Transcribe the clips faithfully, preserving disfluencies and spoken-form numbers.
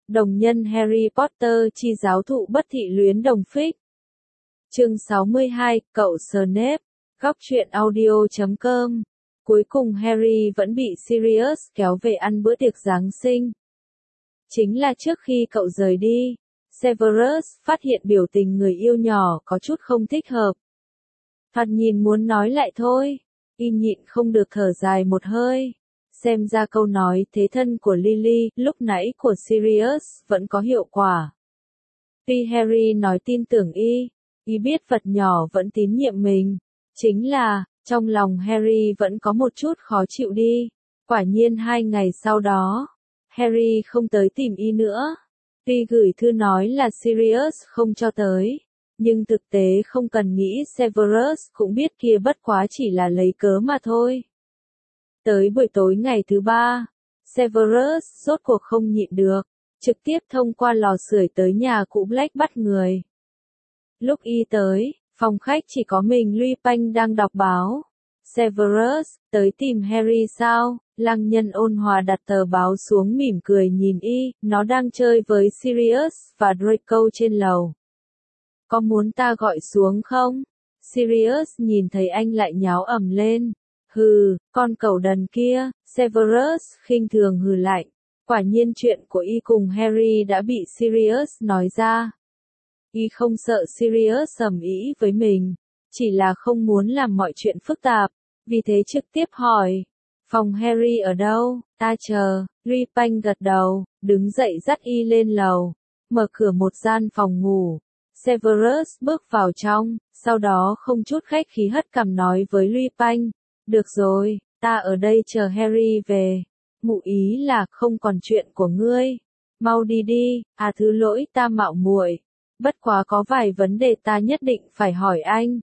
Đồng nhân Harry Potter chi giáo thụ bất thị luyến đồng phích. Chương sáu mươi hai, cậu Snape. Góc truyện audio chấm com. Cuối cùng Harry vẫn bị Sirius kéo về ăn bữa tiệc Giáng sinh. Chính là trước khi cậu rời đi, Severus phát hiện biểu tình người yêu nhỏ có chút không thích hợp. Thoạt nhìn muốn nói lại thôi, y nhịn không được thở dài một hơi. Xem ra câu nói thế thân của Lily lúc nãy của Sirius vẫn có hiệu quả. Tuy Harry nói tin tưởng y, y biết vật nhỏ vẫn tín nhiệm mình. Chính là, trong lòng Harry vẫn có một chút khó chịu đi. Quả nhiên hai ngày sau đó, Harry không tới tìm y nữa. Tuy gửi thư nói là Sirius không cho tới, nhưng thực tế không cần nghĩ Severus cũng biết kia bất quá chỉ là lấy cớ mà thôi. Tới buổi tối ngày thứ ba, Severus rốt cuộc không nhịn được, trực tiếp thông qua lò sưởi tới nhà cụ Black bắt người. Lúc y tới, phòng khách chỉ có mình Lupin đang đọc báo. Severus, tới tìm Harry sao? Lăng nhân ôn hòa đặt tờ báo xuống mỉm cười nhìn y, nó đang chơi với Sirius và Draco trên lầu. Có muốn ta gọi xuống không? Sirius nhìn thấy anh lại nháo ầm lên. Hừ, con cẩu đần kia, Severus khinh thường hừ lạnh. Quả nhiên chuyện của y cùng Harry đã bị Sirius nói ra. Y không sợ Sirius ầm ĩ với mình, chỉ là không muốn làm mọi chuyện phức tạp, vì thế trực tiếp hỏi. Phòng Harry ở đâu? Ta chờ. Lupin gật đầu, đứng dậy dắt y lên lầu, mở cửa một gian phòng ngủ. Severus bước vào trong, sau đó không chút khách khí hất cằm nói với Lupin. Được rồi, ta ở đây chờ Harry về. Mụ ý là không còn chuyện của ngươi. Mau đi đi, à thứ lỗi ta mạo muội. Bất quá có vài vấn đề ta nhất định phải hỏi anh.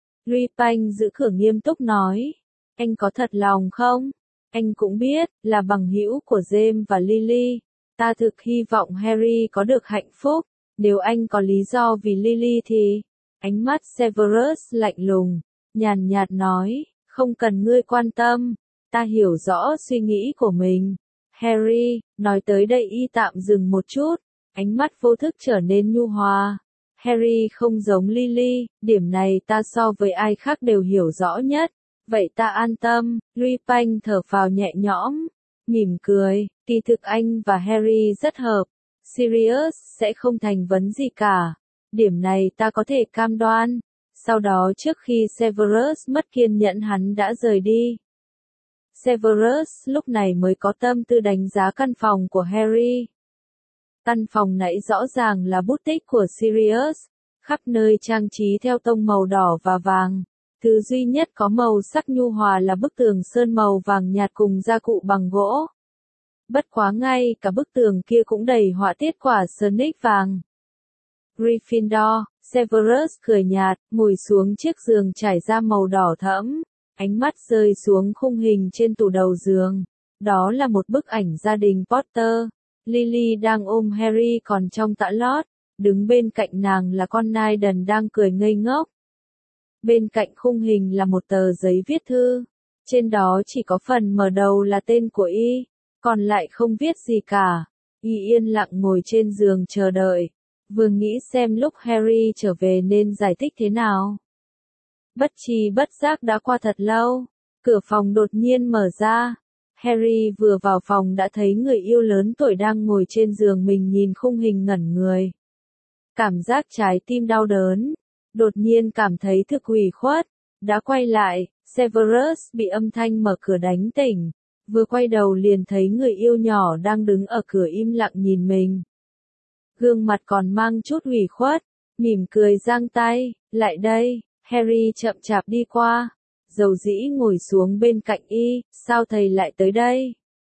Lupin giữ cửa nghiêm túc nói. Anh có thật lòng không? Anh cũng biết, là bằng hữu của James và Lily. Ta thực hy vọng Harry có được hạnh phúc. Nếu anh có lý do vì Lily thì... Ánh mắt Severus lạnh lùng, nhàn nhạt nói. Không cần ngươi quan tâm. Ta hiểu rõ suy nghĩ của mình. Harry, nói tới đây y tạm dừng một chút. Ánh mắt vô thức trở nên nhu hòa. Harry không giống Lily, điểm này ta so với ai khác đều hiểu rõ nhất. Vậy ta an tâm. Lupin thở phào nhẹ nhõm, mỉm cười, kỳ thực anh và Harry rất hợp. Sirius sẽ không thành vấn gì cả. Điểm này ta có thể cam đoan. Sau đó trước khi Severus mất kiên nhẫn hắn đã rời đi. Severus lúc này mới có tâm tư đánh giá căn phòng của Harry. Căn phòng nãy rõ ràng là bút tích của Sirius, khắp nơi trang trí theo tông màu đỏ và vàng. Thứ duy nhất có màu sắc nhu hòa là bức tường sơn màu vàng nhạt cùng gia cụ bằng gỗ. Bất quá ngay cả bức tường kia cũng đầy họa tiết quả Snake vàng. Gryffindor, Severus cười nhạt, ngồi xuống chiếc giường trải da màu đỏ thẫm, ánh mắt rơi xuống khung hình trên tủ đầu giường. Đó là một bức ảnh gia đình Potter. Lily đang ôm Harry còn trong tã lót, đứng bên cạnh nàng là con nai đần đang cười ngây ngốc. Bên cạnh khung hình là một tờ giấy viết thư, trên đó chỉ có phần mở đầu là tên của y, còn lại không viết gì cả. Y yên lặng ngồi trên giường chờ đợi, vừa nghĩ xem lúc Harry trở về nên giải thích thế nào. Bất tri bất giác đã qua thật lâu, cửa phòng đột nhiên mở ra. Harry vừa vào phòng đã thấy người yêu lớn tuổi đang ngồi trên giường mình nhìn khung hình ngẩn người. Cảm giác trái tim đau đớn, đột nhiên cảm thấy thực ủy khuất, đã quay lại, Severus bị âm thanh mở cửa đánh tỉnh, vừa quay đầu liền thấy người yêu nhỏ đang đứng ở cửa im lặng nhìn mình. Gương mặt còn mang chút ủy khuất, mỉm cười giang tay, lại đây, Harry chậm chạp đi qua. Dầu dĩ ngồi xuống bên cạnh y, sao thầy lại tới đây?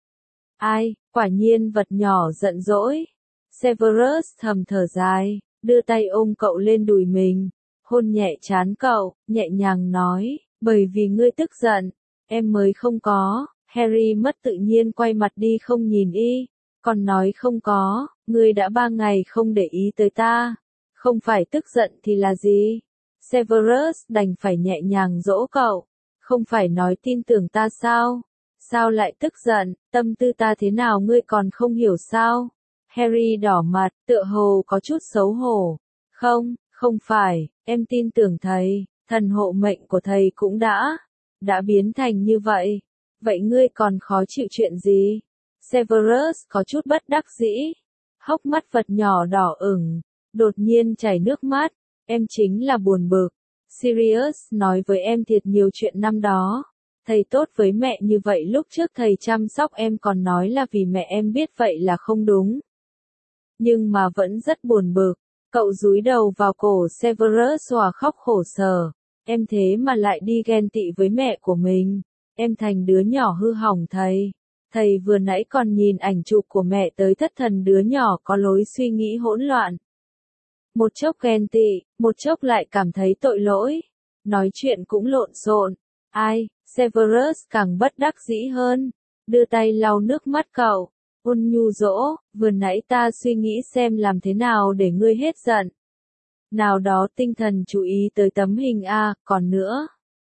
Ai, quả nhiên vật nhỏ giận dỗi. Severus thầm thở dài, đưa tay ôm cậu lên đùi mình, hôn nhẹ trán cậu, nhẹ nhàng nói, bởi vì ngươi tức giận, em mới không có. Harry mất tự nhiên quay mặt đi không nhìn y, còn nói không có, ngươi đã ba ngày không để ý tới ta, không phải tức giận thì là gì? Severus đành phải nhẹ nhàng dỗ cậu. Không phải nói tin tưởng ta sao? Sao lại tức giận, tâm tư ta thế nào ngươi còn không hiểu sao? Harry đỏ mặt, tựa hồ có chút xấu hổ. Không, không phải, em tin tưởng thầy, thần hộ mệnh của thầy cũng đã, đã biến thành như vậy. Vậy ngươi còn khó chịu chuyện gì? Severus có chút bất đắc dĩ. Hốc mắt vật nhỏ đỏ ửng, đột nhiên chảy nước mắt. Em chính là buồn bực. Sirius nói với em thiệt nhiều chuyện năm đó. Thầy tốt với mẹ như vậy lúc trước thầy chăm sóc em còn nói là vì mẹ em biết vậy là không đúng. Nhưng mà vẫn rất buồn bực. Cậu dúi đầu vào cổ Severus hòa khóc khổ sở. Em thế mà lại đi ghen tị với mẹ của mình. Em thành đứa nhỏ hư hỏng thầy. Thầy vừa nãy còn nhìn ảnh chụp của mẹ tới thất thần đứa nhỏ có lối suy nghĩ hỗn loạn. Một chốc ghen tị, một chốc lại cảm thấy tội lỗi. Nói chuyện cũng lộn xộn. Ai, Severus càng bất đắc dĩ hơn. Đưa tay lau nước mắt cậu. Ôn nhu dỗ, vừa nãy ta suy nghĩ xem làm thế nào để ngươi hết giận. Nào đó tinh thần chú ý tới tấm hình A, còn nữa.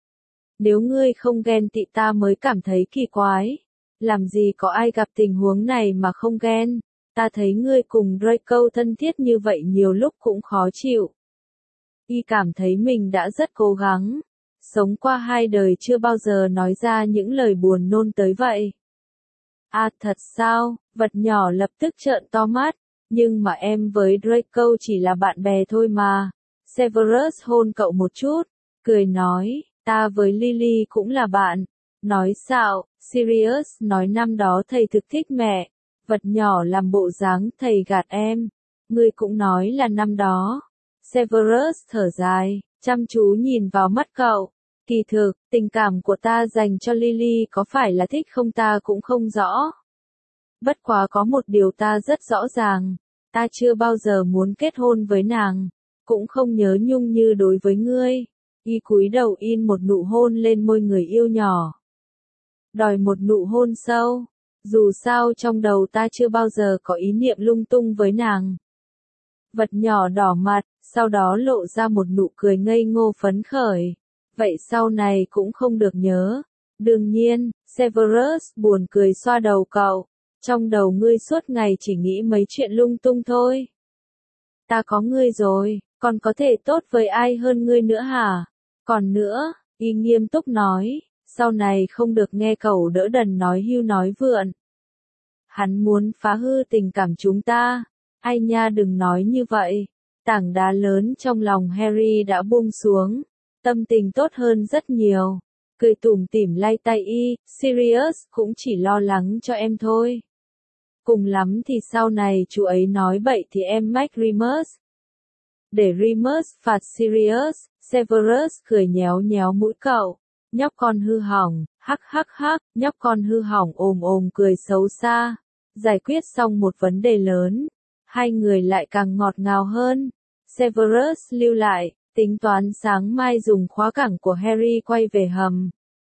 Nếu ngươi không ghen tị ta mới cảm thấy kỳ quái. Làm gì có ai gặp tình huống này mà không ghen. Ta thấy ngươi cùng Draco thân thiết như vậy nhiều lúc cũng khó chịu. Y cảm thấy mình đã rất cố gắng. Sống qua hai đời chưa bao giờ nói ra những lời buồn nôn tới vậy. À thật sao, vật nhỏ lập tức trợn to mắt. Nhưng mà em với Draco chỉ là bạn bè thôi mà. Severus hôn cậu một chút, cười nói, ta với Lily cũng là bạn. Nói xạo, Sirius nói năm đó thầy thực thích mẹ. Vật nhỏ làm bộ dáng thầy gạt em. Ngươi cũng nói là năm đó. Severus thở dài, chăm chú nhìn vào mắt cậu. Kỳ thực, tình cảm của ta dành cho Lily có phải là thích không ta cũng không rõ. Bất quá có một điều ta rất rõ ràng. Ta chưa bao giờ muốn kết hôn với nàng. Cũng không nhớ nhung như đối với ngươi. Y cúi đầu in một nụ hôn lên môi người yêu nhỏ. Đòi một nụ hôn sâu. Dù sao trong đầu ta chưa bao giờ có ý niệm lung tung với nàng. Vật nhỏ đỏ mặt, sau đó lộ ra một nụ cười ngây ngô phấn khởi. Vậy sau này cũng không được nhớ. Đương nhiên, Severus buồn cười xoa đầu cậu. Trong đầu ngươi suốt ngày chỉ nghĩ mấy chuyện lung tung thôi. Ta có ngươi rồi, còn có thể tốt với ai hơn ngươi nữa hả? Còn nữa, Y nghiêm túc nói, sau này không được nghe cậu đỡ đần nói hưu nói vượn. Hắn muốn phá hư tình cảm chúng ta. Ai nha đừng nói như vậy. Tảng đá lớn trong lòng Harry đã buông xuống. Tâm tình tốt hơn rất nhiều. Cười tủm tỉm lay tay Y, Sirius cũng chỉ lo lắng cho em thôi. Cùng lắm thì sau này chú ấy nói bậy thì em mách Remus. Để Remus phạt Sirius, Severus cười nhéo nhéo mũi cậu. Nhóc con hư hỏng, hắc hắc hắc, nhóc con hư hỏng ồm ồm cười xấu xa. Giải quyết xong một vấn đề lớn. Hai người lại càng ngọt ngào hơn. Severus lưu lại, tính toán sáng mai dùng khóa cảng của Harry quay về hầm.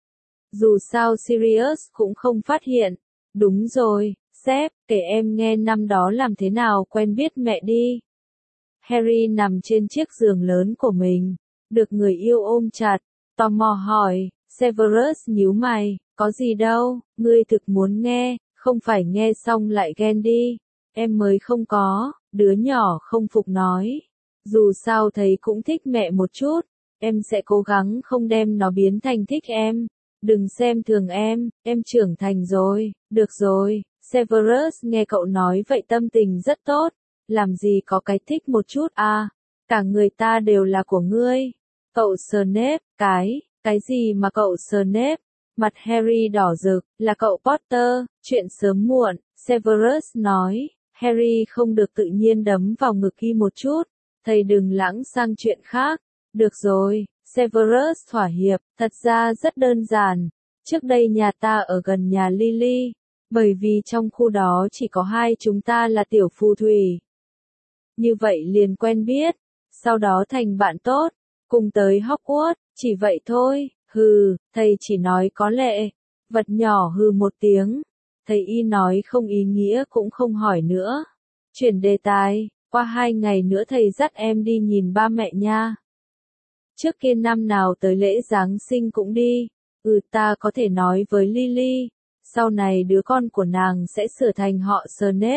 Dù sao Sirius cũng không phát hiện. Đúng rồi, sếp, kể em nghe năm đó làm thế nào quen biết mẹ đi. Harry nằm trên chiếc giường lớn của mình, được người yêu ôm chặt, tò mò hỏi, Severus nhíu mày, có gì đâu, ngươi thực muốn nghe, không phải nghe xong lại ghen đi. Em mới không có, đứa nhỏ không phục nói. Dù sao thầy cũng thích mẹ một chút, em sẽ cố gắng không đem nó biến thành thích em. Đừng xem thường em, em trưởng thành rồi, được rồi. Severus nghe cậu nói vậy tâm tình rất tốt. Làm gì có cái thích một chút à, cả người ta đều là của ngươi. Cậu Snape, cái, cái gì mà cậu Snape? Mặt Harry đỏ rực, là cậu Potter, chuyện sớm muộn, Severus nói. Harry không được tự nhiên đấm vào ngực Y một chút. Thầy đừng lãng sang chuyện khác. Được rồi, Severus thỏa hiệp, thật ra rất đơn giản. Trước đây nhà ta ở gần nhà Lily, bởi vì trong khu đó chỉ có hai chúng ta là tiểu phù thủy. Như vậy liền quen biết, sau đó thành bạn tốt, cùng tới Hogwarts, chỉ vậy thôi. Hừ, thầy chỉ nói có lệ. Vật nhỏ hừ một tiếng. Thầy Y nói không ý nghĩa cũng không hỏi nữa. Chuyển đề tài, qua hai ngày nữa thầy dắt em đi nhìn ba mẹ nha. Trước kia năm nào tới lễ Giáng sinh cũng đi. Ừ ta có thể nói với Lily, sau này đứa con của nàng sẽ sửa thành họ Snape.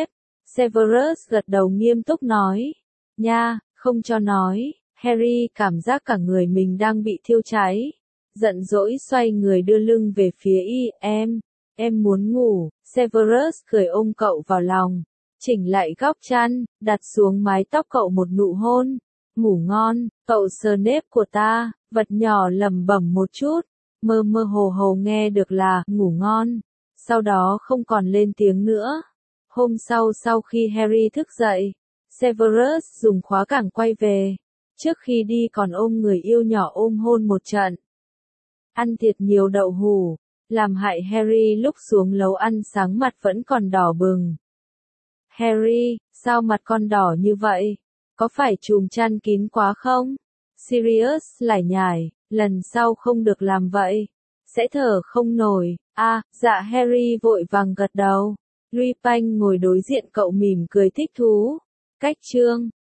Severus gật đầu nghiêm túc nói. Nha, không cho nói. Harry cảm giác cả người mình đang bị thiêu cháy. Giận dỗi xoay người đưa lưng về phía y. Em, em muốn ngủ. Severus cười ôm cậu vào lòng. Chỉnh lại góc chăn, đặt xuống mái tóc cậu một nụ hôn. Ngủ ngon, cậu Snape của ta. Vật nhỏ lẩm bẩm một chút. Mơ mơ hồ hồ nghe được là ngủ ngon. Sau đó không còn lên tiếng nữa. Hôm sau sau khi Harry thức dậy, Severus dùng khóa cảng quay về. Trước khi đi còn ôm người yêu nhỏ ôm hôn một trận. Ăn thiệt nhiều đậu hũ, làm hại Harry lúc xuống lầu ăn sáng mặt vẫn còn đỏ bừng. Harry, sao mặt con đỏ như vậy? Có phải chùm chăn kín quá không? Sirius lải nhải, lần sau không được làm vậy. Sẽ thở không nổi. À, dạ Harry vội vàng gật đầu. Lupin ngồi đối diện cậu mỉm cười thích thú. Cách chương